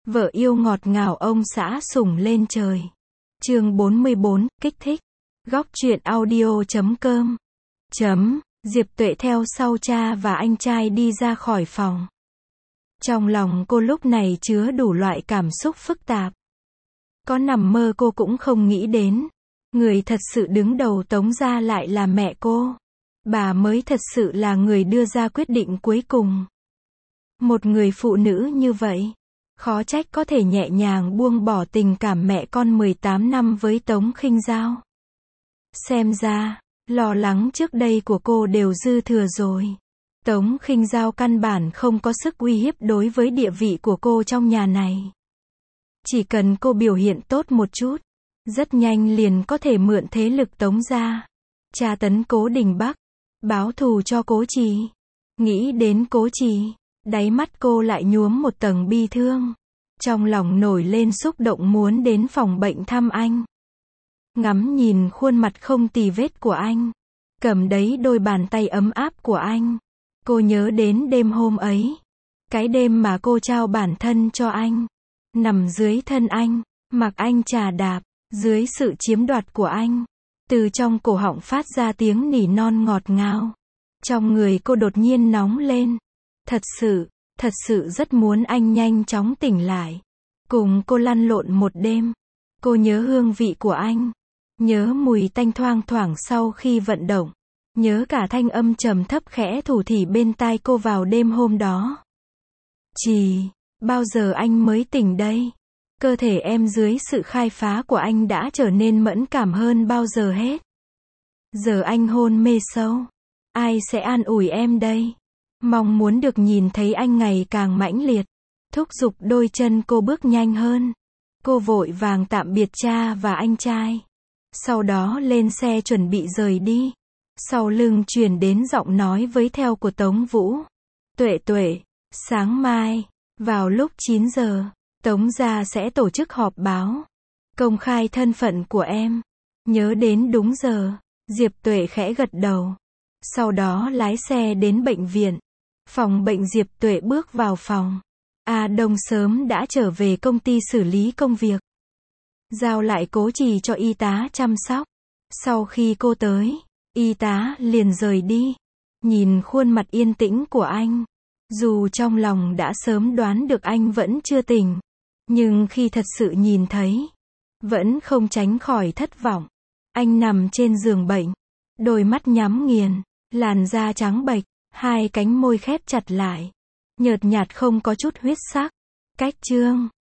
Vợ yêu ngọt ngào ông xã sủng lên trời. Chương 44, kích thích. Góc truyện audio.com. Diệp Tuệ theo sau cha và anh trai đi ra khỏi phòng. Trong lòng cô lúc này chứa đủ loại cảm xúc phức tạp. Có nằm mơ cô cũng không nghĩ đến, người thật sự đứng đầu Tống gia lại là mẹ cô. Bà mới thật sự là người đưa ra quyết định cuối cùng. Một người phụ nữ như vậy, khó trách có thể nhẹ nhàng buông bỏ tình cảm mẹ con 18 năm với Tống Khinh Dao. Xem ra, lo lắng trước đây của cô đều dư thừa rồi. Tống Khinh Dao căn bản không có sức uy hiếp đối với địa vị của cô trong nhà này. Chỉ cần cô biểu hiện tốt một chút, rất nhanh liền có thể mượn thế lực Tống gia, tra tấn Cố Đình Bắc, báo thù cho Cố Trì. Nghĩ đến Cố Trì, đáy mắt cô lại nhuốm một tầng bi thương. Trong lòng nổi lên xúc động muốn đến phòng bệnh thăm anh. Ngắm nhìn khuôn mặt không tì vết của anh, cầm đấy đôi bàn tay ấm áp của anh. Cô nhớ đến đêm hôm ấy, cái đêm mà cô trao bản thân cho anh, nằm dưới thân anh, mặc anh chà đạp, dưới sự chiếm đoạt của anh. Từ trong cổ họng phát ra tiếng nỉ non ngọt ngào. Trong người cô đột nhiên nóng lên. Thật sự rất muốn anh nhanh chóng tỉnh lại. Cùng cô lăn lộn một đêm. Cô nhớ hương vị của anh. Nhớ mùi tanh thoang thoảng sau khi vận động. Nhớ cả thanh âm trầm thấp khẽ thủ thỉ bên tai cô vào đêm hôm đó. Trì, bao giờ anh mới tỉnh đây? Cơ thể em dưới sự khai phá của anh đã trở nên mẫn cảm hơn bao giờ hết. Giờ anh hôn mê sâu. Ai sẽ an ủi em đây? Mong muốn được nhìn thấy anh ngày càng mãnh liệt. Thúc giục đôi chân cô bước nhanh hơn. Cô vội vàng tạm biệt cha và anh trai. Sau đó lên xe chuẩn bị rời đi. Sau lưng truyền đến giọng nói với theo của Tống Vũ. Tuệ, sáng mai, vào lúc 9 giờ, Tống gia sẽ tổ chức họp báo. Công khai thân phận của em. Nhớ đến đúng giờ. Diệp Tuệ khẽ gật đầu. Sau đó lái xe đến bệnh viện. Phòng bệnh. Diệp Tuệ bước vào phòng. A Đông sớm đã trở về công ty xử lý công việc. Giao lại Cố Trì cho y tá chăm sóc. Sau khi cô tới, y tá liền rời đi. Nhìn khuôn mặt yên tĩnh của anh. Dù trong lòng đã sớm đoán được anh vẫn chưa tỉnh. Nhưng khi thật sự nhìn thấy, vẫn không tránh khỏi thất vọng. Anh nằm trên giường bệnh. Đôi mắt nhắm nghiền. Làn da trắng bệch. Hai cánh môi khép chặt lại. Nhợt nhạt không có chút huyết sắc. Cách chương